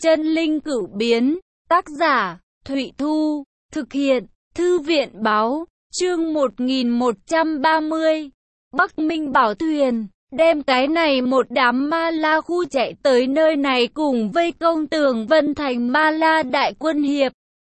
Chân linh cửu biến, tác giả, Thụy Thu, thực hiện, Thư viện báo, chương 1130. Bắc Minh Bảo Thuyền, đem cái này một đám ma la khu chạy tới nơi này cùng vây công Tường Vân Thành ma la đại quân hiệp.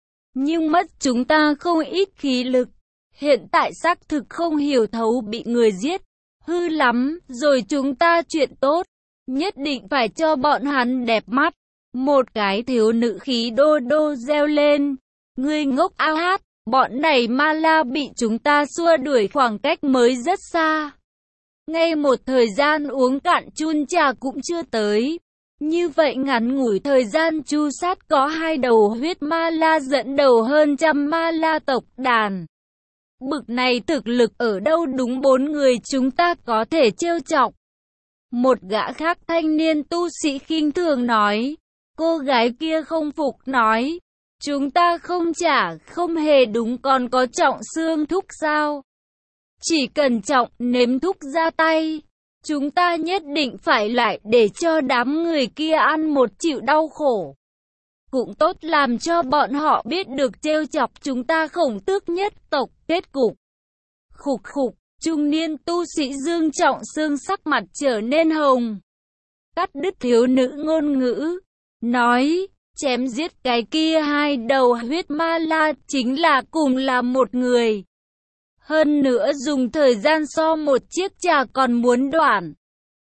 Nhưng mất chúng ta không ít khí lực, hiện tại xác thực không hiểu thấu bị người giết. Hư lắm, rồi chúng ta chuyện tốt, nhất định phải cho bọn hắn đẹp mắt. Một cái thiếu nữ khí đô đô reo lên. Ngươi ngốc ao hát, bọn này ma la bị chúng ta xua đuổi khoảng cách mới rất xa. Ngay một thời gian uống cạn chun trà cũng chưa tới. Như vậy ngắn ngủi thời gian chu sát có 2 đầu huyết ma la dẫn đầu hơn trăm ma la tộc đàn. Bực này thực lực ở đâu đúng 4 người chúng ta có thể trêu chọc. Một gã khác thanh niên tu sĩ khinh thường nói. Cô gái kia không phục nói. Chúng ta không trả, không hề đúng, còn có Trọng Xương thúc sao? Chỉ cần Trọng nếm thúc ra tay, chúng ta nhất định phải lại để cho đám người kia ăn một chịu đau khổ. Cũng tốt làm cho bọn họ biết được trêu chọc chúng ta Khổng Tước nhất tộc. Kết cục. Khục khục, trung niên tu sĩ Dương Trọng Xương sắc mặt trở nên hồng. Cắt đứt thiếu nữ ngôn ngữ, nói, chém giết cái kia 2 đầu huyết ma la chính là cùng là một người. Hơn nữa dùng thời gian so một chiếc trà còn muốn đoạn.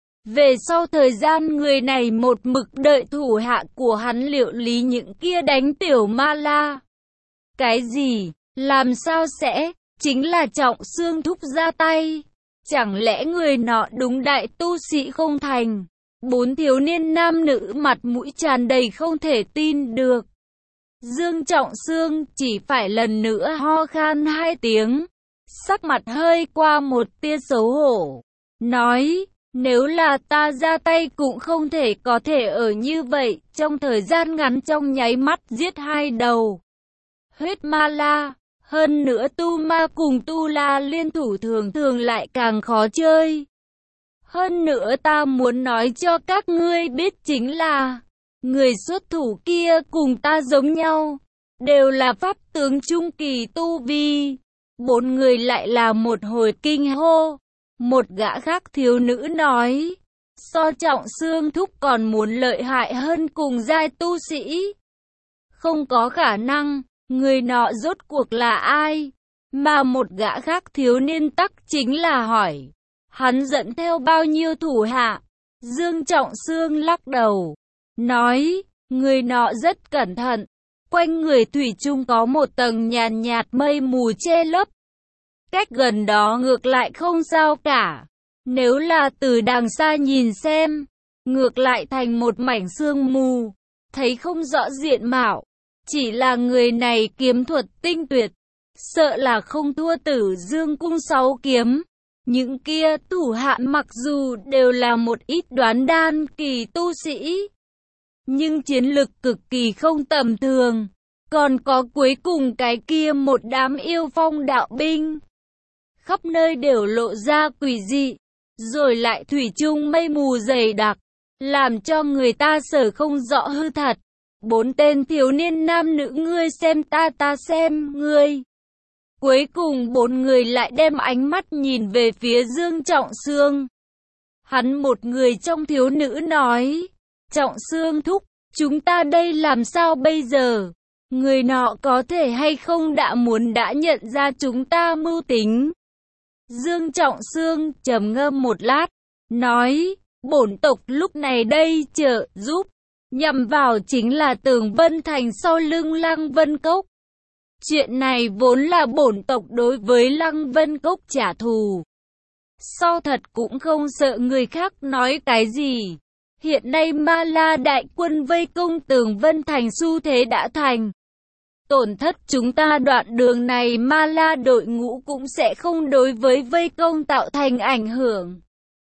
Về sau thời gian người này một mực đợi thủ hạ của hắn liệu lý những kia đánh tiểu ma la. Cái gì? Làm sao sẽ? Chính là Trọng Xương thúc ra tay. Chẳng lẽ người nọ đúng đại tu sĩ không thành? 4 thiếu niên nam nữ mặt mũi tràn đầy không thể tin được. Dương Trọng Xương chỉ phải lần nữa ho khan 2 tiếng. Sắc mặt hơi qua một tia xấu hổ. Nói, nếu là ta ra tay cũng không thể có thể ở như vậy. Trong thời gian ngắn trong nháy mắt giết 2 đầu huyết ma la. Hơn nữa tu ma cùng tu la liên thủ thường thường lại càng khó chơi. Hơn nữa ta muốn nói cho các ngươi biết chính là, người xuất thủ kia cùng ta giống nhau, đều là pháp tướng trung kỳ tu vi. 4 người lại là một hồi kinh hô. Một gã khác thiếu nữ nói, so Trọng Xương thúc còn muốn lợi hại hơn cùng giai tu sĩ. Không có khả năng, người nọ rốt cuộc là ai? Mà một gã khác thiếu niên tắc chính là hỏi, hắn dẫn theo bao nhiêu thủ hạ? Dương Trọng Xương lắc đầu, nói, người nọ rất cẩn thận, quanh người thủy chung có một tầng nhàn nhạt mây mù che lấp. Cách gần đó ngược lại không sao cả, nếu là từ đằng xa nhìn xem, ngược lại thành một mảnh sương mù, thấy không rõ diện mạo. Chỉ là người này kiếm thuật tinh tuyệt, sợ là không thua Tử Dương cung 6 kiếm. Những kia thủ hạ mặc dù đều là một ít đoán đan kỳ tu sĩ, nhưng chiến lực cực kỳ không tầm thường. Còn có cuối cùng cái kia một đám yêu phong đạo binh. Khắp nơi đều lộ ra quỷ dị, rồi lại thủy chung mây mù dày đặc, làm cho người ta sở không rõ hư thật. 4 tên thiếu niên nam nữ ngươi xem ta xem ngươi. Cuối cùng 4 người lại đem ánh mắt nhìn về phía Dương Trọng Xương. Hắn một người trong thiếu nữ nói, Trọng Xương thúc, chúng ta đây làm sao bây giờ? Người nọ có thể hay không đã nhận ra chúng ta mưu tính? Dương Trọng Xương trầm ngâm một lát, nói, bổn tộc lúc này đây trợ giúp, nhằm vào chính là Tường Vân Thành sau lưng Lăng Vân Cốc. Chuyện này vốn là bổn tộc đối với Lăng Vân Cốc trả thù. Sau thật cũng không sợ người khác nói cái gì. Hiện nay ma la đại quân vây công Tường Vân Thành xu thế đã thành. Tổn thất chúng ta đoạn đường này ma la đội ngũ cũng sẽ không đối với vây công tạo thành ảnh hưởng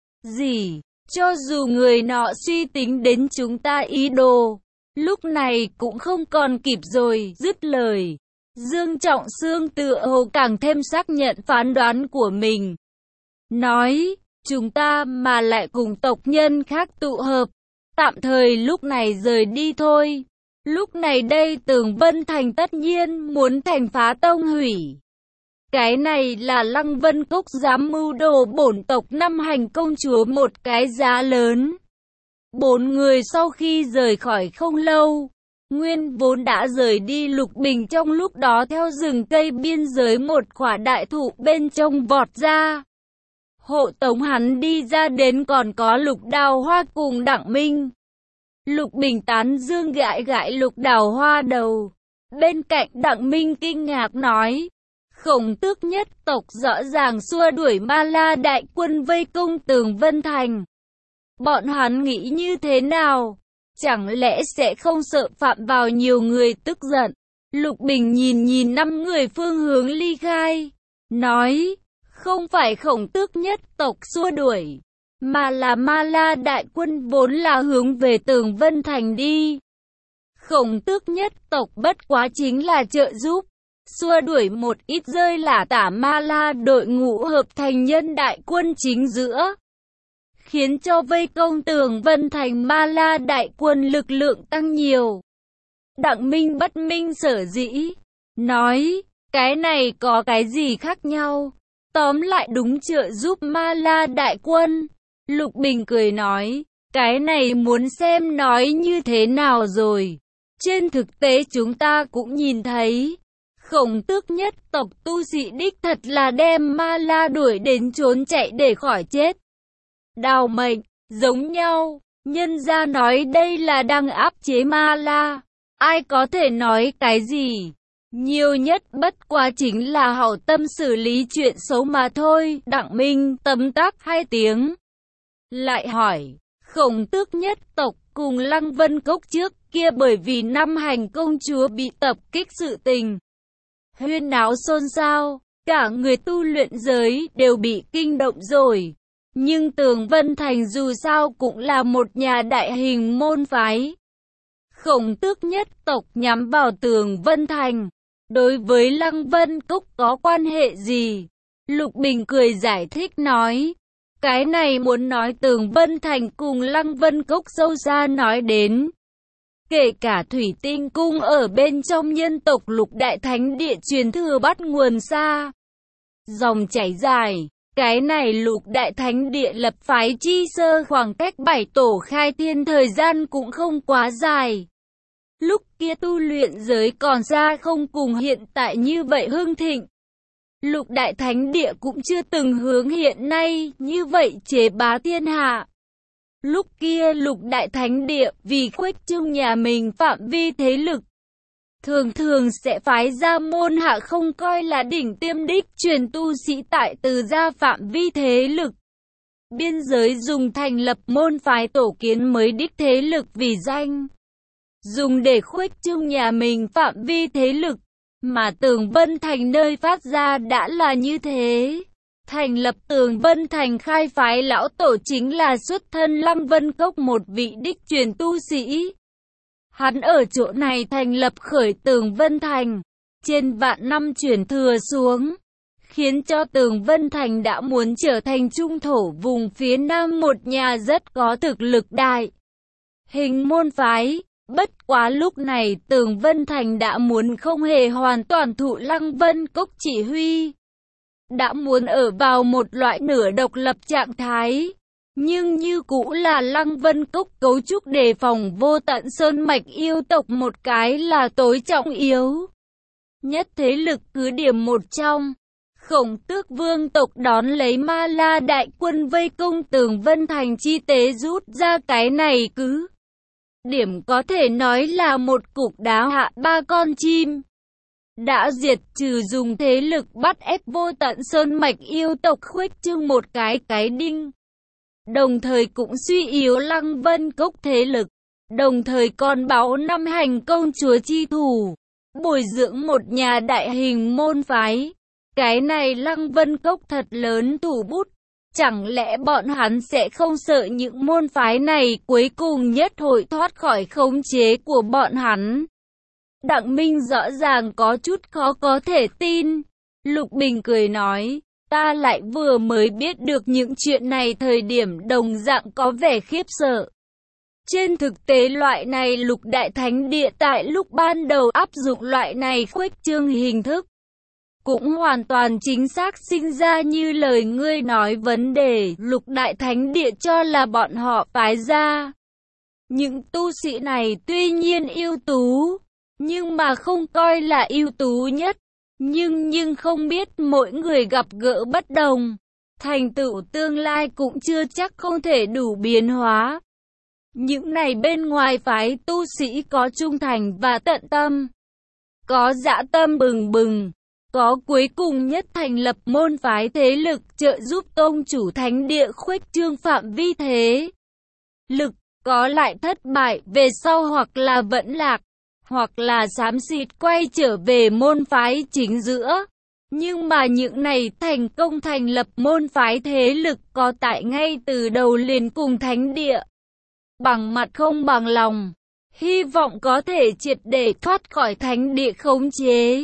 gì. Cho dù người nọ suy tính đến chúng ta ý đồ, lúc này cũng không còn kịp rồi. Dứt lời, Dương Trọng Xương tựa hồ càng thêm xác nhận phán đoán của mình. Nói, chúng ta mà lại cùng tộc nhân khác tụ hợp, tạm thời lúc này rời đi thôi. Lúc này đây Tường Vân Thành tất nhiên muốn thành phá tông hủy. Cái này là Lăng Vân Cốc dám mưu đồ bổn tộc năm Hành công chúa một cái giá lớn. 4 người sau khi rời khỏi không lâu, nguyên vốn đã rời đi Lục Bình trong lúc đó theo rừng cây biên giới một khỏa đại thụ bên trong vọt ra. Hộ tống hắn đi ra đến còn có Lục Đào Hoa cùng Đặng Minh. Lục Bình tán dương gãi gãi Lục Đào Hoa đầu. Bên cạnh Đặng Minh kinh ngạc nói, Khổng Tước nhất tộc rõ ràng xua đuổi Ma La đại quân vây công Tường Vân Thành. Bọn hắn nghĩ như thế nào? Chẳng lẽ sẽ không sợ phạm vào nhiều người tức giận? Lục Bình nhìn 5 người phương hướng ly khai, nói, không phải Khổng Tước nhất tộc xua đuổi, mà là Ma La đại quân vốn là hướng về Tường Vân Thành đi. Khổng Tước nhất tộc bất quá chính là trợ giúp, xua đuổi một ít rơi lả tả Ma La đội ngũ hợp thành nhân đại quân chính giữa, khiến cho vây công Tường Vân Thành Ma La đại quân lực lượng tăng nhiều. Đặng Minh bất minh sở dĩ, nói, cái này có cái gì khác nhau? Tóm lại đúng trợ giúp Ma La đại quân. Lục Bình cười nói, cái này muốn xem nói như thế nào rồi. Trên thực tế chúng ta cũng nhìn thấy, Khổng Tước nhất tộc tu sĩ đích thật là đem Ma La đuổi đến trốn chạy để khỏi chết. Đào mệnh, giống nhau, nhân gia nói đây là đang áp chế Ma La. Ai có thể nói cái gì? Nhiều nhất bất quá chính là hảo tâm xử lý chuyện xấu mà thôi. Đặng Minh tấm tắc 2 tiếng. Lại hỏi, Khổng Tước nhất tộc cùng Lăng Vân Cốc trước kia bởi vì năm Hành công chúa bị tập kích sự tình huyên náo xôn xao, cả người tu luyện giới đều bị kinh động rồi. Nhưng Tường Vân Thành dù sao cũng là một nhà đại hình môn phái. Khổng Tước nhất tộc nhắm vào Tường Vân Thành, đối với Lăng Vân Cốc có quan hệ gì? Lục Bình cười giải thích nói, cái này muốn nói Tường Vân Thành cùng Lăng Vân Cốc sâu xa nói đến. Kể cả Thủy Tinh Cung ở bên trong nhân tộc Lục Đại Thánh Địa truyền thừa bắt nguồn xa, dòng chảy dài. Cái này Lục Đại Thánh Địa lập phái chi sơ khoảng cách 7 tổ khai thiên thời gian cũng không quá dài. Lúc kia tu luyện giới còn xa không cùng hiện tại như vậy hưng thịnh. Lục Đại Thánh Địa cũng chưa từng hướng hiện nay như vậy chế bá thiên hạ. Lúc kia Lục Đại Thánh Địa vì khuếch trương nhà mình phạm vi thế lực, thường thường sẽ phái ra môn hạ không coi là đỉnh tiêm đích truyền tu sĩ tại từ gia phạm vi thế lực. Biên giới dùng thành lập môn phái tổ kiến mới đích thế lực vì danh, dùng để khuếch trương nhà mình phạm vi thế lực, mà Tường Vân Thành nơi phát ra đã là như thế. Thành lập Tường Vân Thành khai phái lão tổ chính là xuất thân Lăng Vân Cốc một vị đích truyền tu sĩ. Hắn ở chỗ này thành lập khởi Tường Vân Thành, trên vạn năm truyền thừa xuống, khiến cho Tường Vân Thành đã muốn trở thành trung thổ vùng phía nam một nhà rất có thực lực đại hình môn phái. Bất quá lúc này Tường Vân Thành đã muốn không hề hoàn toàn thụ Lăng Vân Cốc chỉ huy, đã muốn ở vào một loại nửa độc lập trạng thái, nhưng như cũ là Lăng Vân Cốc cấu trúc đề phòng vô tận sơn mạch yêu tộc một cái là tối trọng yếu nhất thế lực cứ điểm một trong. Khổng Tước vương tộc đón lấy Ma La đại quân vây công Tường Vân Thành chi tế rút ra cái này cứ điểm có thể nói là một cục đá hạ 3 con chim. Đã diệt trừ dùng thế lực bắt ép vô tận sơn mạch yêu tộc khuếch trương một cái đinh. Đồng thời cũng suy yếu Lăng Vân Cốc thế lực. Đồng thời còn báo năm Hành công chúa chi thủ, bồi dưỡng một nhà đại hình môn phái. Cái này Lăng Vân Cốc thật lớn thủ bút. Chẳng lẽ bọn hắn sẽ không sợ những môn phái này cuối cùng nhất hội thoát khỏi khống chế của bọn hắn? Đặng Minh rõ ràng có chút khó có thể tin. Lục Bình cười nói, ta lại vừa mới biết được những chuyện này thời điểm đồng dạng có vẻ khiếp sợ. Trên thực tế loại này lục đại thánh địa tại lúc ban đầu áp dụng loại này khuếch trương hình thức, cũng hoàn toàn chính xác sinh ra như lời ngươi nói vấn đề lục đại thánh địa cho là bọn họ phái ra. Những tu sĩ này tuy nhiên ưu tú, nhưng mà không coi là ưu tú nhất. Nhưng không biết mỗi người gặp gỡ bất đồng, thành tựu tương lai cũng chưa chắc không thể đủ biến hóa. Những này bên ngoài phái tu sĩ có trung thành và tận tâm, có dã tâm bừng bừng, có cuối cùng nhất thành lập môn phái thế lực trợ giúp tông chủ thánh địa khuếch trương phạm vi thế lực, có lại thất bại về sau hoặc là vẫn lạc, hoặc là xám xịt quay trở về môn phái chính giữa. Nhưng mà những này thành công thành lập môn phái thế lực có tại ngay từ đầu liền cùng thánh địa bằng mặt không bằng lòng, hy vọng có thể triệt để thoát khỏi thánh địa khống chế,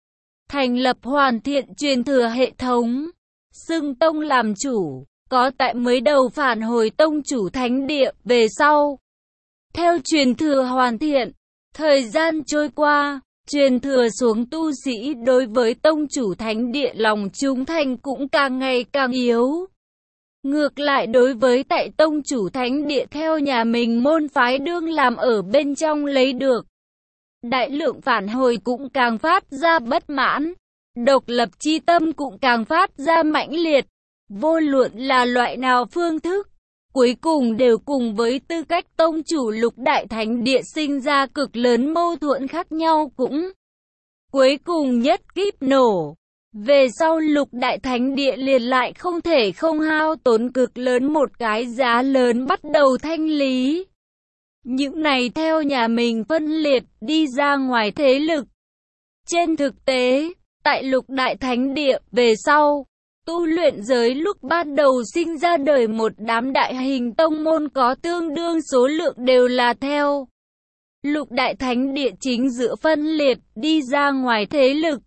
thành lập hoàn thiện truyền thừa hệ thống, xưng tông làm chủ, có tại mới đầu phản hồi tông chủ thánh địa về sau. Theo truyền thừa hoàn thiện, thời gian trôi qua, truyền thừa xuống tu sĩ đối với tông chủ thánh địa lòng trung thành cũng càng ngày càng yếu. Ngược lại đối với tại tông chủ thánh địa theo nhà mình môn phái đương làm ở bên trong lấy được đại lượng phản hồi cũng càng phát ra bất mãn, độc lập chi tâm cũng càng phát ra mãnh liệt. Vô luận là loại nào phương thức, cuối cùng đều cùng với tư cách tông chủ lục đại thánh địa sinh ra cực lớn mâu thuẫn khác nhau cũng cuối cùng nhất kíp nổ. Về sau lục đại thánh địa liền lại không thể không hao tốn cực lớn một cái giá lớn bắt đầu thanh lý những này theo nhà mình phân liệt đi ra ngoài thế lực. Trên thực tế, tại lục đại thánh địa về sau, tu luyện giới lúc ban đầu sinh ra đời một đám đại hình tông môn có tương đương số lượng đều là theo lục đại thánh địa chính giữa phân liệt đi ra ngoài thế lực.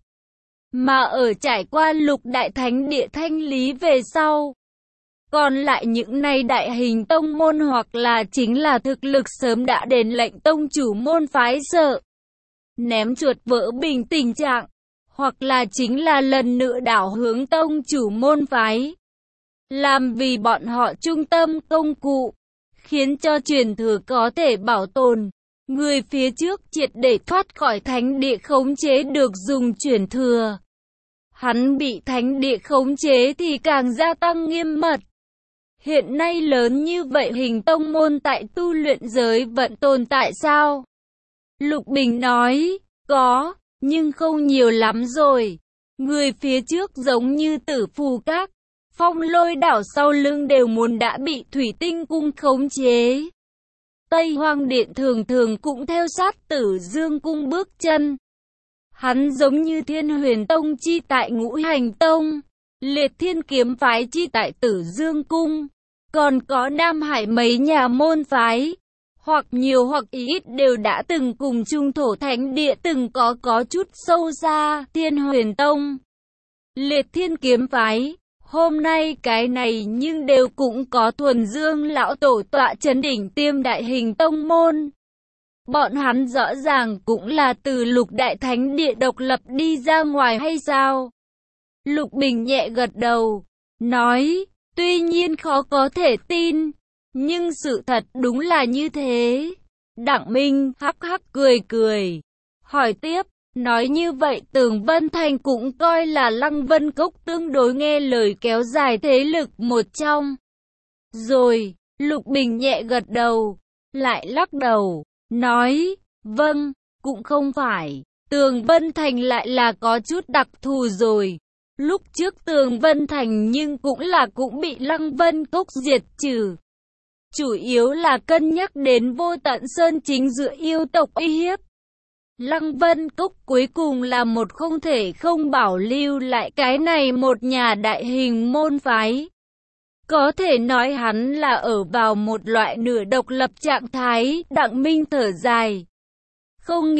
Mà ở trải qua lục đại thánh địa thanh lý về sau, còn lại những này đại hình tông môn hoặc là chính là thực lực sớm đã đến lệnh tông chủ môn phái sợ ném chuột vỡ bình tình trạng, hoặc là chính là lần nữa đảo hướng tông chủ môn phái, làm vì bọn họ trung tâm công cụ, khiến cho truyền thừa có thể bảo tồn. Người phía trước triệt để thoát khỏi thánh địa khống chế được dùng truyền thừa. Hắn bị thánh địa khống chế thì càng gia tăng nghiêm mật. Hiện nay lớn như vậy hình tông môn tại tu luyện giới vẫn tồn tại sao? Lục Bình nói, có, nhưng không nhiều lắm rồi. Người phía trước giống như Tử Phù Các, Phong Lôi đảo sau lưng đều muốn đã bị Thủy Tinh cung khống chế. Tây Hoang Điện thường thường cũng theo sát Tử Dương cung bước chân. Hắn giống như Thiên Huyền Tông chi tại Ngũ Hành Tông, Liệt Thiên Kiếm phái chi tại Tử Dương cung, còn có Nam Hải mấy nhà môn phái, hoặc nhiều hoặc ít đều đã từng cùng Trung Thổ Thánh Địa từng có chút sâu xa. Thiên Huyền Tông, Liệt Thiên Kiếm phái, hôm nay cái này nhưng đều cũng có Thuần Dương lão tổ tọa chấn đỉnh tiêm đại hình tông môn. Bọn hắn rõ ràng cũng là từ lục đại thánh địa độc lập đi ra ngoài hay sao? Lục Bình nhẹ gật đầu, nói, tuy nhiên khó có thể tin, nhưng sự thật đúng là như thế. Đặng Minh hắc hắc cười, hỏi tiếp, nói như vậy Tường Vân Thành cũng coi là Lăng Vân Cốc tương đối nghe lời kéo dài thế lực một trong. Rồi, Lục Bình nhẹ gật đầu, lại lắc đầu, nói, vâng, cũng không phải, Tường Vân Thành lại là có chút đặc thù rồi. Lúc trước Tường Vân Thành nhưng cũng bị Lăng Vân Cốc diệt trừ. Chủ yếu là cân nhắc đến Vô Tận Sơn chính giữa yêu tộc uy hiếp. Lăng Vân Cốc cuối cùng là một không thể không bảo lưu lại cái này một nhà đại hình môn phái. Có thể nói hắn là ở vào một loại nửa độc lập trạng thái. Đặng Minh thở dài. Không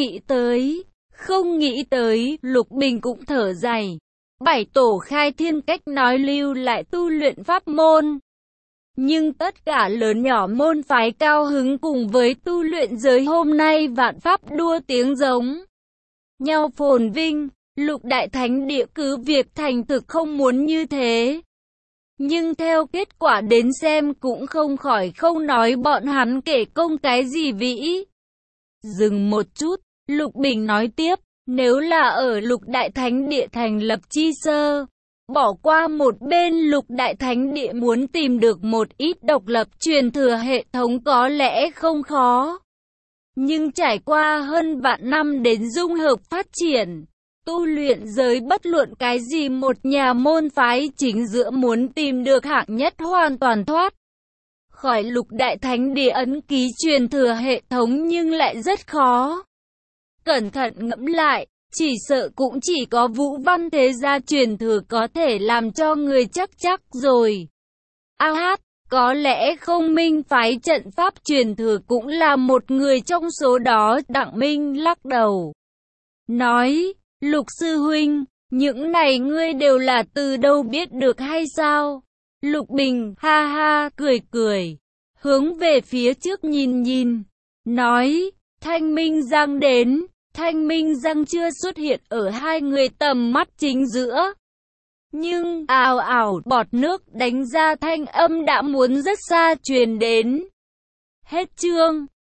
nghĩ tới, Lục Bình cũng thở dài. Bảy tổ khai thiên cách nói lưu lại tu luyện pháp môn. Nhưng tất cả lớn nhỏ môn phái cao hứng cùng với tu luyện giới hôm nay vạn pháp đua tiếng giống nhau phồn vinh. Lục Đại Thánh Địa cứ việc thành thực không muốn như thế. Nhưng theo kết quả đến xem cũng không khỏi không nói bọn hắn kể công cái gì vĩ. Dừng một chút, Lục Bình nói tiếp, nếu là ở Lục Đại Thánh Địa thành lập chi sơ, bỏ qua một bên Lục Đại Thánh Địa muốn tìm được một ít độc lập truyền thừa hệ thống có lẽ không khó. Nhưng trải qua hơn vạn năm đến dung hợp phát triển, tu luyện giới bất luận cái gì một nhà môn phái chính giữa muốn tìm được hạng nhất hoàn toàn thoát khỏi Lục Đại Thánh Địa ấn ký truyền thừa hệ thống nhưng lại rất khó. Cẩn thận ngẫm lại, chỉ sợ cũng chỉ có Vũ Văn thế gia truyền thừa có thể làm cho người chắc rồi. Có lẽ không Minh phái trận pháp truyền thừa cũng là một người trong số đó. Đặng Minh lắc đầu, nói, Lục sư huynh, những này ngươi đều là từ đâu biết được hay sao? Lục Bình ha ha cười, hướng về phía trước nhìn, nói, Thanh Minh Giang đến. Thanh Minh Giang chưa xuất hiện ở hai người tầm mắt chính giữa. Nhưng ào bọt nước đánh ra thanh âm đã muốn rất xa truyền đến. Hết chương.